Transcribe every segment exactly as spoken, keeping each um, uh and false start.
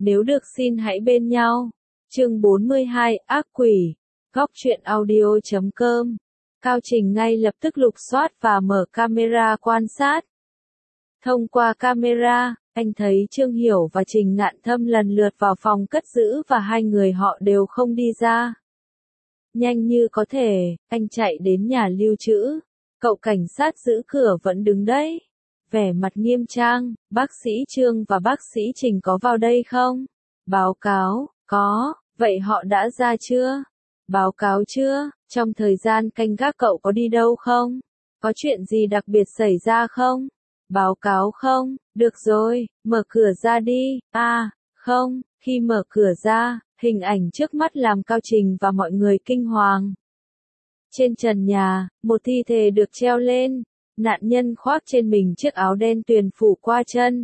Nếu được xin hãy bên nhau. Chương bốn mươi hai, ác quỷ. Góc truyện audio chấm com. Cao Trình ngay lập tức lục soát và mở camera quan sát. Thông qua camera, anh thấy Trương Hiểu và Trình Ngạn Thâm lần lượt vào phòng cất giữ và hai người họ đều không đi ra. Nhanh như có thể, anh chạy đến nhà lưu trữ. Cậu cảnh sát giữ cửa vẫn đứng đấy. Vẻ mặt nghiêm trang, bác sĩ Trương và bác sĩ Trình có vào đây không? Báo cáo, có, vậy họ đã ra chưa? Báo cáo chưa, trong thời gian canh gác cậu có đi đâu không? Có chuyện gì đặc biệt xảy ra không? Báo cáo không, được rồi, mở cửa ra đi, à, không, khi mở cửa ra, hình ảnh trước mắt làm Cao Trình và mọi người kinh hoàng. Trên trần nhà, một thi thể được treo lên, nạn nhân khoác trên mình chiếc áo đen tuyền phủ qua chân.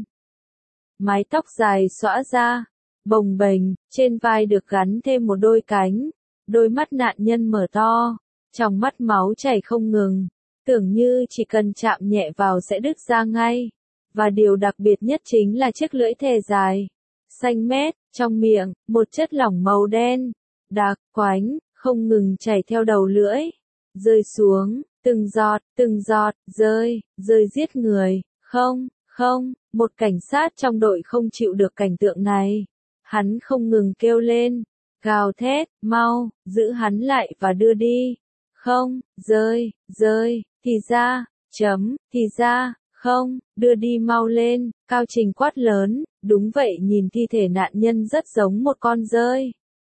Mái tóc dài xõa ra, bồng bềnh, trên vai được gắn thêm một đôi cánh, đôi mắt nạn nhân mở to, trong mắt máu chảy không ngừng, tưởng như chỉ cần chạm nhẹ vào sẽ đứt ra ngay. Và điều đặc biệt nhất chính là chiếc lưỡi thề dài, xanh mét, trong miệng, một chất lỏng màu đen, đặc, quánh, không ngừng chảy theo đầu lưỡi, rơi xuống, từng giọt, từng giọt, rơi, rơi giết người, không, không, một cảnh sát trong đội không chịu được cảnh tượng này. Hắn không ngừng kêu lên, gào thét, mau, giữ hắn lại và đưa đi. Không, rơi, rơi, thì ra, chấm, thì ra, không, đưa đi mau lên, Cao Trình quát lớn, đúng vậy nhìn thi thể nạn nhân rất giống một con dơi.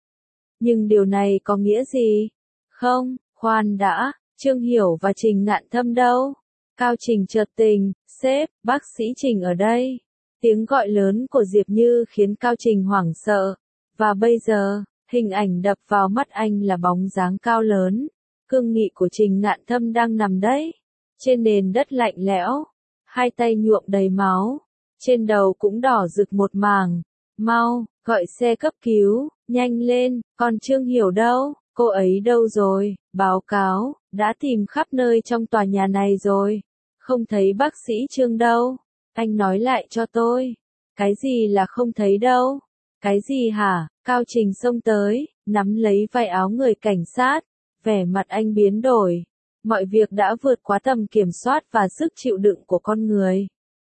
Nhưng điều này có nghĩa gì? Không, khoan đã, Trương Hiểu và Trình Ngạn Thâm đâu? Cao Trình chợt tình, sếp, bác sĩ Trình ở đây. Tiếng gọi lớn của Diệp Như khiến Cao Trình hoảng sợ. Và bây giờ, hình ảnh đập vào mắt anh là bóng dáng cao lớn, cương nghị của Trình Ngạn Thâm đang nằm đấy, trên nền đất lạnh lẽo, hai tay nhuộm đầy máu, trên đầu cũng đỏ rực một mảng. Mau, gọi xe cấp cứu, nhanh lên, còn Trương Hiểu đâu, cô ấy đâu rồi, báo cáo, đã tìm khắp nơi trong tòa nhà này rồi, không thấy bác sĩ Trương đâu, anh nói lại cho tôi, cái gì là không thấy đâu, cái gì hả, Cao Trình xông tới, nắm lấy vai áo người cảnh sát, vẻ mặt anh biến đổi, mọi việc đã vượt quá tầm kiểm soát và sức chịu đựng của con người.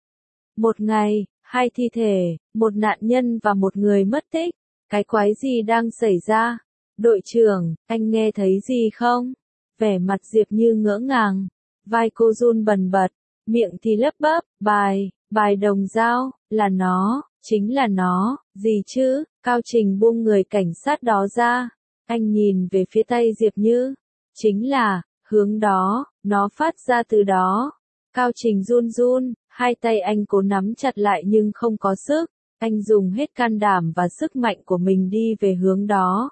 Một ngày, hai thi thể, một nạn nhân và một người mất tích, cái quái gì đang xảy ra? Đội trưởng, anh nghe thấy gì không? Vẻ mặt Diệp Như ngỡ ngàng, vai cô run bần bật, miệng thì lấp bấp, bài, bài đồng dao, là nó, chính là nó, gì chứ? Cao Trình buông người cảnh sát đó ra, anh nhìn về phía tay Diệp Như, chính là, hướng đó, nó phát ra từ đó. Cao Trình run run, hai tay anh cố nắm chặt lại nhưng không có sức, anh dùng hết can đảm và sức mạnh của mình đi về hướng đó.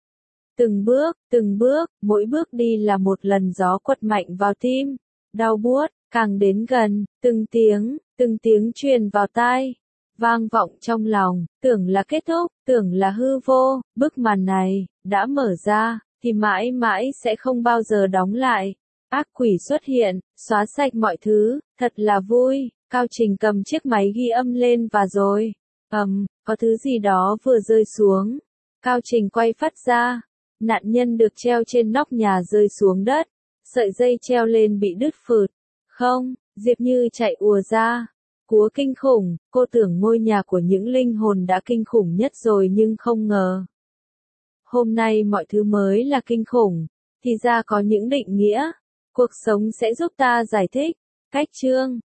Từng bước, từng bước, mỗi bước đi là một lần gió quật mạnh vào tim, đau buốt, càng đến gần, từng tiếng, từng tiếng truyền vào tai, vang vọng trong lòng, tưởng là kết thúc, tưởng là hư vô, bức màn này, đã mở ra, thì mãi mãi sẽ không bao giờ đóng lại. Ác quỷ xuất hiện, xóa sạch mọi thứ, thật là vui. Cao Trình cầm chiếc máy ghi âm lên và rồi, ầm, um, có thứ gì đó vừa rơi xuống. Cao Trình quay phát ra, nạn nhân được treo trên nóc nhà rơi xuống đất, sợi dây treo lên bị đứt phượt. Không, Diệp Như chạy ùa ra. Cúa kinh khủng, cô tưởng ngôi nhà của những linh hồn đã kinh khủng nhất rồi nhưng không ngờ. Hôm nay mọi thứ mới là kinh khủng, thì ra có những định nghĩa. Cuộc sống sẽ giúp ta giải thích. Cách chương